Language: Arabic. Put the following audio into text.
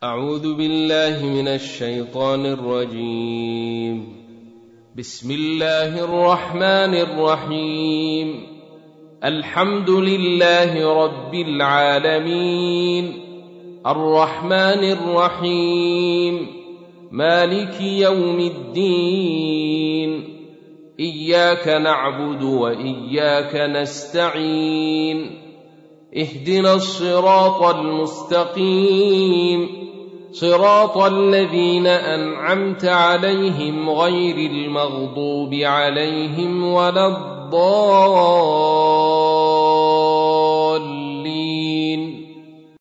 أعوذ بالله من الشيطان الرجيم. بسم الله الرحمن الرحيم. الحمد لله رب العالمين، الرحمن الرحيم، مالك يوم الدين، إياك نعبد وإياك نستعين، اهدنا الصراط المستقيم، صراط الذين أنعمت عليهم غير المغضوب عليهم ولا الضالين.